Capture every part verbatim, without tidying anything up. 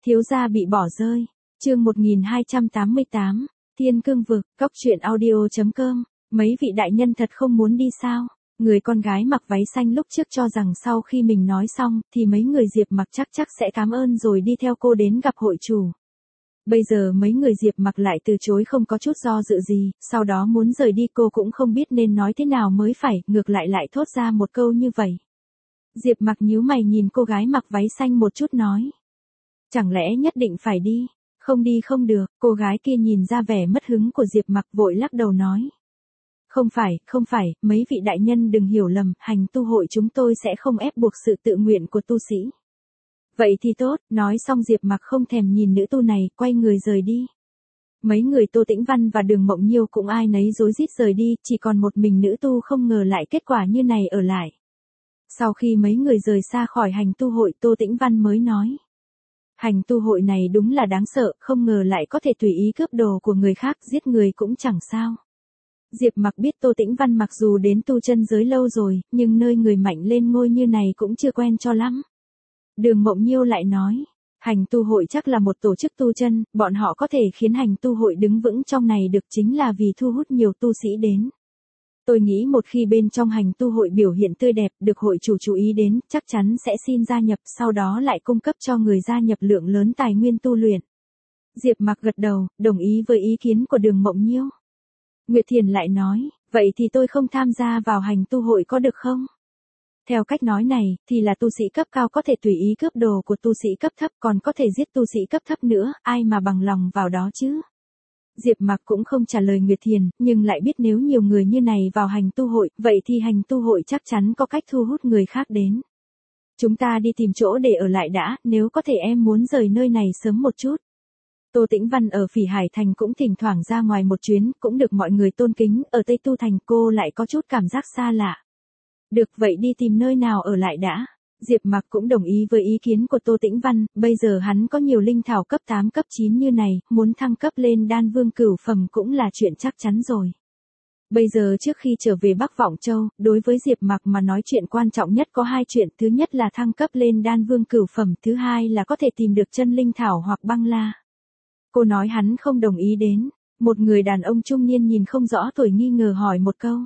Thiếu gia bị bỏ rơi. Chương một nghìn hai trăm tám mươi tám. Thiên Cương vực, cóc truyện audio chấm com. Mấy vị đại nhân thật không muốn đi sao? Người con gái mặc váy xanh lúc trước cho rằng sau khi mình nói xong thì mấy người Diệp Mặc chắc chắc sẽ cảm ơn rồi đi theo cô đến gặp hội chủ. Bây giờ mấy người Diệp Mặc lại từ chối không có chút do dự gì, sau đó muốn rời đi cô cũng không biết nên nói thế nào mới phải, ngược lại lại thốt ra một câu như vậy. Diệp Mặc nhíu mày nhìn cô gái mặc váy xanh một chút nói. Chẳng lẽ nhất định phải đi? Không đi không được, cô gái kia nhìn ra vẻ mất hứng của Diệp Mặc vội lắc đầu nói. Không phải, không phải, mấy vị đại nhân đừng hiểu lầm, hành tu hội chúng tôi sẽ không ép buộc sự tự nguyện của tu sĩ. Vậy thì tốt, nói xong Diệp Mặc không thèm nhìn nữ tu này, quay người rời đi. Mấy người Tô Tĩnh Văn và Đường Mộng Nhiêu cũng ai nấy rối rít rời đi, chỉ còn một mình nữ tu không ngờ lại kết quả như này ở lại. Sau khi mấy người rời xa khỏi hành tu hội, Tô Tĩnh Văn mới nói. Hành tu hội này đúng là đáng sợ, không ngờ lại có thể tùy ý cướp đồ của người khác, giết người cũng chẳng sao. Diệp Mặc biết Tô Tĩnh Văn mặc dù đến tu chân giới lâu rồi, nhưng nơi người mạnh lên ngôi như này cũng chưa quen cho lắm. Đường Mộng Nhiêu lại nói, hành tu hội chắc là một tổ chức tu chân, bọn họ có thể khiến hành tu hội đứng vững trong này được chính là vì thu hút nhiều tu sĩ đến. Tôi nghĩ một khi bên trong hành tu hội biểu hiện tươi đẹp được hội chủ chú ý đến, chắc chắn sẽ xin gia nhập, sau đó lại cung cấp cho người gia nhập lượng lớn tài nguyên tu luyện. Diệp Mặc gật đầu, đồng ý với ý kiến của Đường Mộng Nhiêu. Nguyệt Thiền lại nói, vậy thì tôi không tham gia vào hành tu hội có được không? Theo cách nói này, thì là tu sĩ cấp cao có thể tùy ý cướp đồ của tu sĩ cấp thấp, còn có thể giết tu sĩ cấp thấp nữa, ai mà bằng lòng vào đó chứ? Diệp Mặc cũng không trả lời Nguyệt Thiền, nhưng lại biết nếu nhiều người như này vào hành tu hội, vậy thì hành tu hội chắc chắn có cách thu hút người khác đến. Chúng ta đi tìm chỗ để ở lại đã, nếu có thể em muốn rời nơi này sớm một chút. Tô Tĩnh Văn ở Phỉ Hải Thành cũng thỉnh thoảng ra ngoài một chuyến, cũng được mọi người tôn kính, ở Tây Tu Thành cô lại có chút cảm giác xa lạ. Được vậy đi tìm nơi nào ở lại đã. Diệp Mặc cũng đồng ý với ý kiến của Tô Tĩnh Văn, bây giờ hắn có nhiều linh thảo cấp tám cấp chín như này, muốn thăng cấp lên đan vương cửu phẩm cũng là chuyện chắc chắn rồi. Bây giờ trước khi trở về Bắc Vọng Châu, đối với Diệp Mặc mà nói chuyện quan trọng nhất có hai chuyện, thứ nhất là thăng cấp lên đan vương cửu phẩm, thứ hai là có thể tìm được chân linh thảo hoặc băng la. Cô nói hắn không đồng ý đến, một người đàn ông trung niên nhìn không rõ tuổi nghi ngờ hỏi một câu.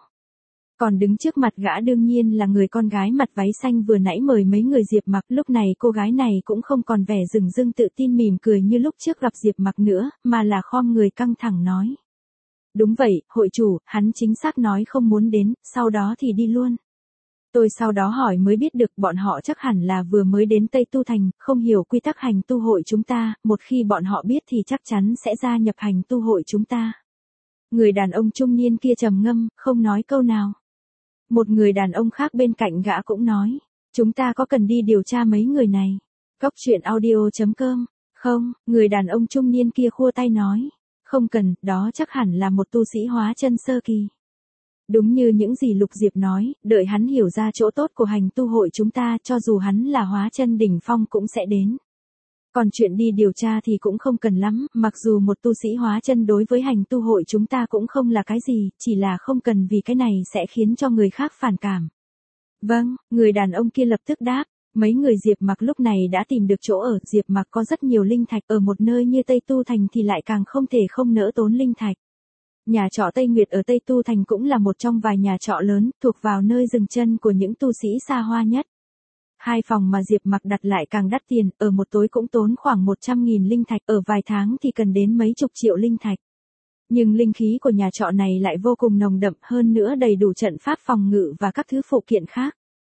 Còn đứng trước mặt gã đương nhiên là người con gái mặt váy xanh vừa nãy mời mấy người Diệp Mặc, lúc này cô gái này cũng không còn vẻ rừng rưng tự tin mỉm cười như lúc trước gặp Diệp Mặc nữa, mà là khom người căng thẳng nói. Đúng vậy, hội chủ, hắn chính xác nói không muốn đến, sau đó thì đi luôn. Tôi sau đó hỏi mới biết được bọn họ chắc hẳn là vừa mới đến Tây Tu Thành, không hiểu quy tắc hành tu hội chúng ta, một khi bọn họ biết thì chắc chắn sẽ gia nhập hành tu hội chúng ta. Người đàn ông trung niên kia trầm ngâm, không nói câu nào. Một người đàn ông khác bên cạnh gã cũng nói, chúng ta có cần đi điều tra mấy người này? Cóc truyện audio chấm com. Không, người đàn ông trung niên kia khua tay nói, không cần, đó chắc hẳn là một tu sĩ hóa chân sơ kỳ. Đúng như những gì Lục Diệp nói, đợi hắn hiểu ra chỗ tốt của hành tu hội chúng ta, cho dù hắn là hóa chân đỉnh phong cũng sẽ đến. Còn chuyện đi điều tra thì cũng không cần lắm, mặc dù một tu sĩ hóa chân đối với hành tu hội chúng ta cũng không là cái gì, chỉ là không cần vì cái này sẽ khiến cho người khác phản cảm. Vâng, người đàn ông kia lập tức đáp, mấy người Diệp Mặc lúc này đã tìm được chỗ ở, Diệp Mặc có rất nhiều linh thạch, ở một nơi như Tây Tu Thành thì lại càng không thể không nỡ tốn linh thạch. Nhà trọ Tây Nguyệt ở Tây Tu Thành cũng là một trong vài nhà trọ lớn, thuộc vào nơi dừng chân của những tu sĩ xa hoa nhất. Hai phòng mà Diệp Mặc đặt lại càng đắt tiền, ở một tối cũng tốn khoảng một trăm nghìn linh thạch, ở vài tháng thì cần đến mấy chục triệu linh thạch. Nhưng linh khí của nhà trọ này lại vô cùng nồng đậm, hơn nữa đầy đủ trận pháp phòng ngự và các thứ phụ kiện khác.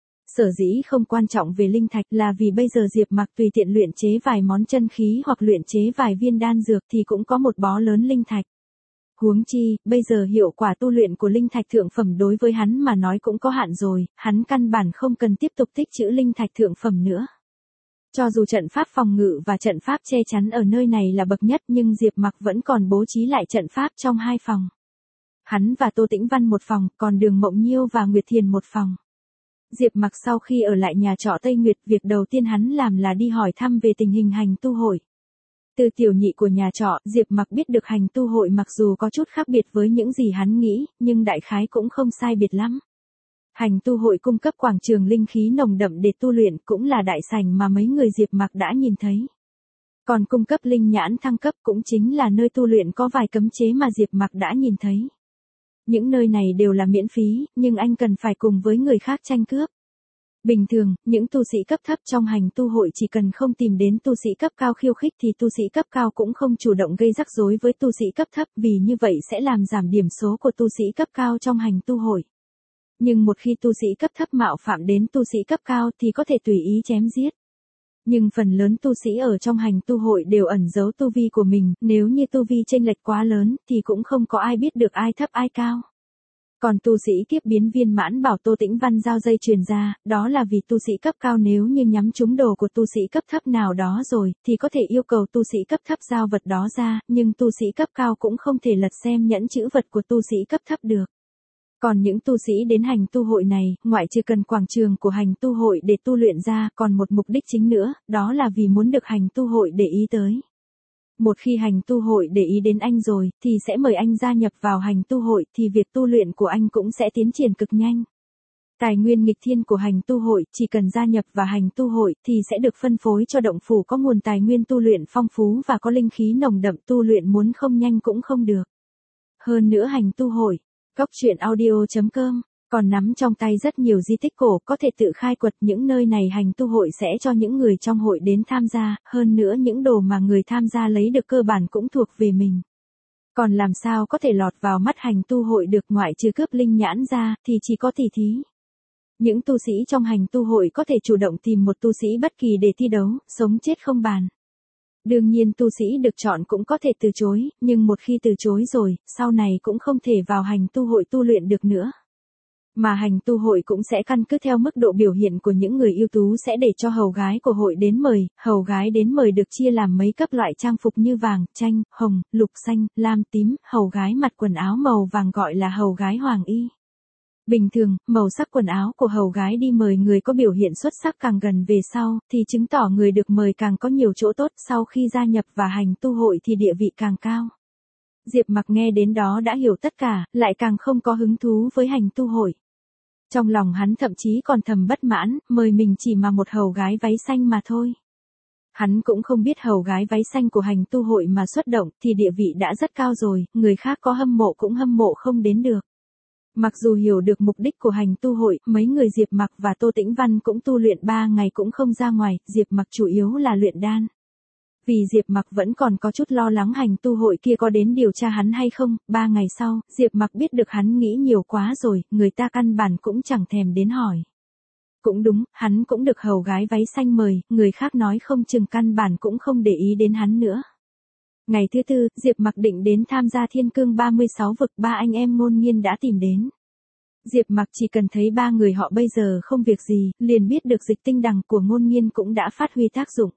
Sở dĩ không quan trọng về linh thạch là vì bây giờ Diệp Mặc tùy tiện luyện chế vài món chân khí hoặc luyện chế vài viên đan dược thì cũng có một bó lớn linh thạch. Huống chi, bây giờ hiệu quả tu luyện của linh thạch thượng phẩm đối với hắn mà nói cũng có hạn rồi, hắn căn bản không cần tiếp tục tích trữ linh thạch thượng phẩm nữa. Cho dù trận pháp phòng ngự và trận pháp che chắn ở nơi này là bậc nhất nhưng Diệp Mặc vẫn còn bố trí lại trận pháp trong hai phòng. Hắn và Tô Tĩnh Văn một phòng, còn Đường Mộng Nhiêu và Nguyệt Thiền một phòng. Diệp Mặc sau khi ở lại nhà trọ Tây Nguyệt, việc đầu tiên hắn làm là đi hỏi thăm về tình hình hành tu hội. Từ tiểu nhị của nhà trọ, Diệp Mặc biết được hành tu hội mặc dù có chút khác biệt với những gì hắn nghĩ, nhưng đại khái cũng không sai biệt lắm. Hành tu hội cung cấp quảng trường linh khí nồng đậm để tu luyện, cũng là đại sảnh mà mấy người Diệp Mặc đã nhìn thấy. Còn cung cấp linh nhãn thăng cấp cũng chính là nơi tu luyện có vài cấm chế mà Diệp Mặc đã nhìn thấy. Những nơi này đều là miễn phí, nhưng anh cần phải cùng với người khác tranh cướp. Bình thường, những tu sĩ cấp thấp trong hành tu hội chỉ cần không tìm đến tu sĩ cấp cao khiêu khích thì tu sĩ cấp cao cũng không chủ động gây rắc rối với tu sĩ cấp thấp, vì như vậy sẽ làm giảm điểm số của tu sĩ cấp cao trong hành tu hội. Nhưng một khi tu sĩ cấp thấp mạo phạm đến tu sĩ cấp cao thì có thể tùy ý chém giết. Nhưng phần lớn tu sĩ ở trong hành tu hội đều ẩn giấu tu vi của mình, nếu như tu vi chênh lệch quá lớn thì cũng không có ai biết được ai thấp ai cao. Còn tu sĩ kiếp biến viên mãn bảo Tô Tĩnh Văn giao dây truyền ra, đó là vì tu sĩ cấp cao nếu như nhắm trúng đồ của tu sĩ cấp thấp nào đó rồi, thì có thể yêu cầu tu sĩ cấp thấp giao vật đó ra, nhưng tu sĩ cấp cao cũng không thể lật xem nhẫn chữ vật của tu sĩ cấp thấp được. Còn những tu sĩ đến hành tu hội này, ngoại trừ cần quảng trường của hành tu hội để tu luyện ra, còn một mục đích chính nữa, đó là vì muốn được hành tu hội để ý tới. Một khi hành tu hội để ý đến anh rồi, thì sẽ mời anh gia nhập vào hành tu hội, thì việc tu luyện của anh cũng sẽ tiến triển cực nhanh. Tài nguyên nghịch thiên của hành tu hội, chỉ cần gia nhập vào hành tu hội, thì sẽ được phân phối cho động phủ có nguồn tài nguyên tu luyện phong phú và có linh khí nồng đậm, tu luyện muốn không nhanh cũng không được. Hơn nữa hành tu hội, Cóc truyện audio chấm com còn nắm trong tay rất nhiều di tích cổ, có thể tự khai quật. Những nơi này hành tu hội sẽ cho những người trong hội đến tham gia, hơn nữa những đồ mà người tham gia lấy được cơ bản cũng thuộc về mình. Còn làm sao có thể lọt vào mắt hành tu hội được, ngoại trừ cướp linh nhãn ra, thì chỉ có tỉ thí. Những tu sĩ trong hành tu hội có thể chủ động tìm một tu sĩ bất kỳ để thi đấu, sống chết không bàn. Đương nhiên tu sĩ được chọn cũng có thể từ chối, nhưng một khi từ chối rồi, sau này cũng không thể vào hành tu hội tu luyện được nữa. Mà hành tu hội cũng sẽ căn cứ theo mức độ biểu hiện của những người ưu tú sẽ để cho hầu gái của hội đến mời. Hầu gái đến mời được chia làm mấy cấp loại trang phục như vàng, chanh, hồng, lục, xanh, lam, tím. Hầu gái mặc quần áo màu vàng gọi là hầu gái hoàng y. Bình thường, màu sắc quần áo của hầu gái đi mời người có biểu hiện xuất sắc càng gần về sau, thì chứng tỏ người được mời càng có nhiều chỗ tốt, sau khi gia nhập vào hành tu hội thì địa vị càng cao. Diệp Mặc nghe đến đó đã hiểu tất cả, lại càng không có hứng thú với hành tu hội. Trong lòng hắn thậm chí còn thầm bất mãn, mời mình chỉ mà một hầu gái váy xanh mà thôi. Hắn cũng không biết hầu gái váy xanh của hành tu hội mà xuất động thì địa vị đã rất cao rồi, người khác có hâm mộ cũng hâm mộ không đến được. Mặc dù hiểu được mục đích của hành tu hội, mấy người Diệp Mặc và Tô Tĩnh Văn cũng tu luyện ba ngày cũng không ra ngoài, Diệp Mặc chủ yếu là luyện đan. Vì Diệp Mặc vẫn còn có chút lo lắng hành tu hội kia có đến điều tra hắn hay không, ba ngày sau, Diệp Mặc biết được hắn nghĩ nhiều quá rồi, người ta căn bản cũng chẳng thèm đến hỏi. Cũng đúng, hắn cũng được hầu gái váy xanh mời, người khác nói không chừng căn bản cũng không để ý đến hắn nữa. Ngày thứ tư, Diệp Mặc định đến tham gia Thiên Cương ba mươi sáu vực, ba anh em Ngôn Nghiên đã tìm đến. Diệp Mặc chỉ cần thấy ba người họ bây giờ không việc gì, liền biết được dịch tinh đằng của Ngôn Nghiên cũng đã phát huy tác dụng.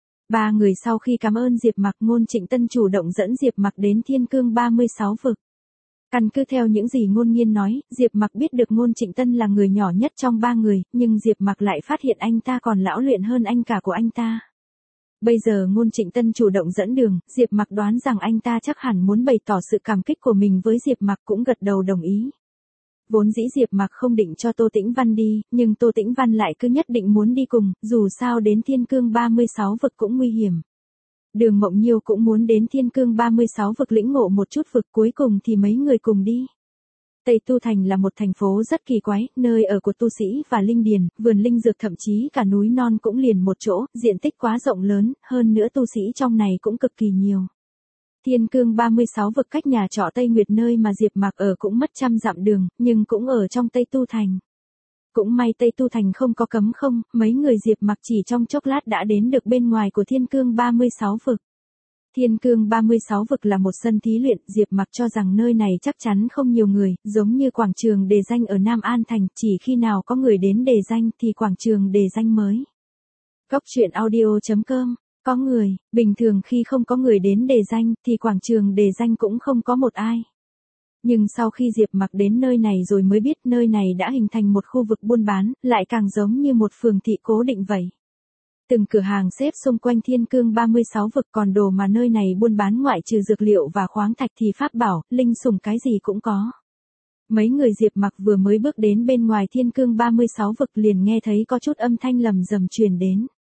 Ba người sau khi cảm ơn Diệp Mặc, Ngôn Trịnh Tân chủ động dẫn Diệp Mặc đến Thiên Cương ba mươi sáu vực. Căn cứ theo những gì Ngôn Nghiên nói, Diệp Mặc biết được Ngôn Trịnh Tân là người nhỏ nhất trong ba người, nhưng Diệp Mặc lại phát hiện anh ta còn lão luyện hơn anh cả của anh ta. Bây giờ Ngôn Trịnh Tân chủ động dẫn đường, Diệp Mặc đoán rằng anh ta chắc hẳn muốn bày tỏ sự cảm kích của mình với Diệp Mặc, cũng gật đầu đồng ý. Vốn dĩ Diệp Mặc không định cho Tô Tĩnh Văn đi, nhưng Tô Tĩnh Văn lại cứ nhất định muốn đi cùng, dù sao đến Thiên Cương ba mươi sáu vực cũng nguy hiểm. Đường Mộng Nhiêu cũng muốn đến Thiên Cương ba mươi sáu vực lĩnh ngộ một chút vực, cuối cùng thì mấy người cùng đi. Tây Tu Thành là một thành phố rất kỳ quái, nơi ở của tu sĩ và linh điền, vườn linh dược, thậm chí cả núi non cũng liền một chỗ, diện tích quá rộng lớn, hơn nữa tu sĩ trong này cũng cực kỳ nhiều. Thiên Cương ba mươi sáu vực cách nhà trọ Tây Nguyệt nơi mà Diệp Mặc ở cũng mất trăm dặm đường, nhưng cũng ở trong Tây Tu Thành. Cũng may Tây Tu Thành không có cấm không, mấy người Diệp Mặc chỉ trong chốc lát đã đến được bên ngoài của Thiên Cương ba mươi sáu vực. Thiên Cương ba mươi sáu vực là một sân thí luyện, Diệp Mặc cho rằng nơi này chắc chắn không nhiều người, giống như quảng trường đề danh ở Nam An Thành, chỉ khi nào có người đến đề danh thì quảng trường đề danh mới. Cóc truyện audio chấm com Có người, bình thường khi không có người đến đề danh thì quảng trường đề danh cũng không có một ai. Nhưng sau khi Diệp Mặc đến nơi này rồi mới biết nơi này đã hình thành một khu vực buôn bán, lại càng giống như một phường thị cố định vậy. Từng cửa hàng xếp xung quanh Thiên Cương ba mươi sáu vực, còn đồ mà nơi này buôn bán ngoại trừ dược liệu và khoáng thạch thì pháp bảo, linh sủng cái gì cũng có. Mấy người Diệp Mặc vừa mới bước đến bên ngoài Thiên Cương ba mươi sáu vực liền nghe thấy có chút âm thanh lầm rầm truyền đến.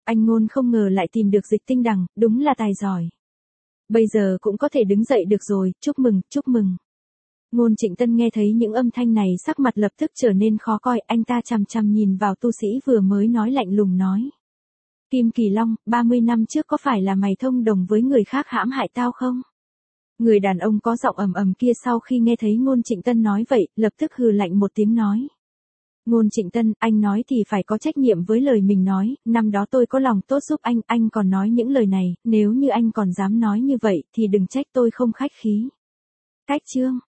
Anh Ngôn không ngờ lại tìm được Dịch Tinh Đằng, đúng là tài giỏi. Bây giờ cũng có thể đứng dậy được rồi, chúc mừng, chúc mừng. Ngôn Trịnh Tân nghe thấy những âm thanh này sắc mặt lập tức trở nên khó coi, anh ta chằm chằm nhìn vào tu sĩ vừa mới nói lạnh lùng nói. Kim Kỳ Long, ba mươi năm trước có phải là mày thông đồng với người khác hãm hại tao không? Người đàn ông có giọng ầm ầm kia sau khi nghe thấy Ngôn Trịnh Tân nói vậy, lập tức hừ lạnh một tiếng nói. Ngôn Trịnh Tân, anh nói thì phải có trách nhiệm với lời mình nói, năm đó tôi có lòng tốt giúp anh, anh còn nói những lời này, nếu như anh còn dám nói như vậy thì đừng trách tôi không khách khí. Cách chương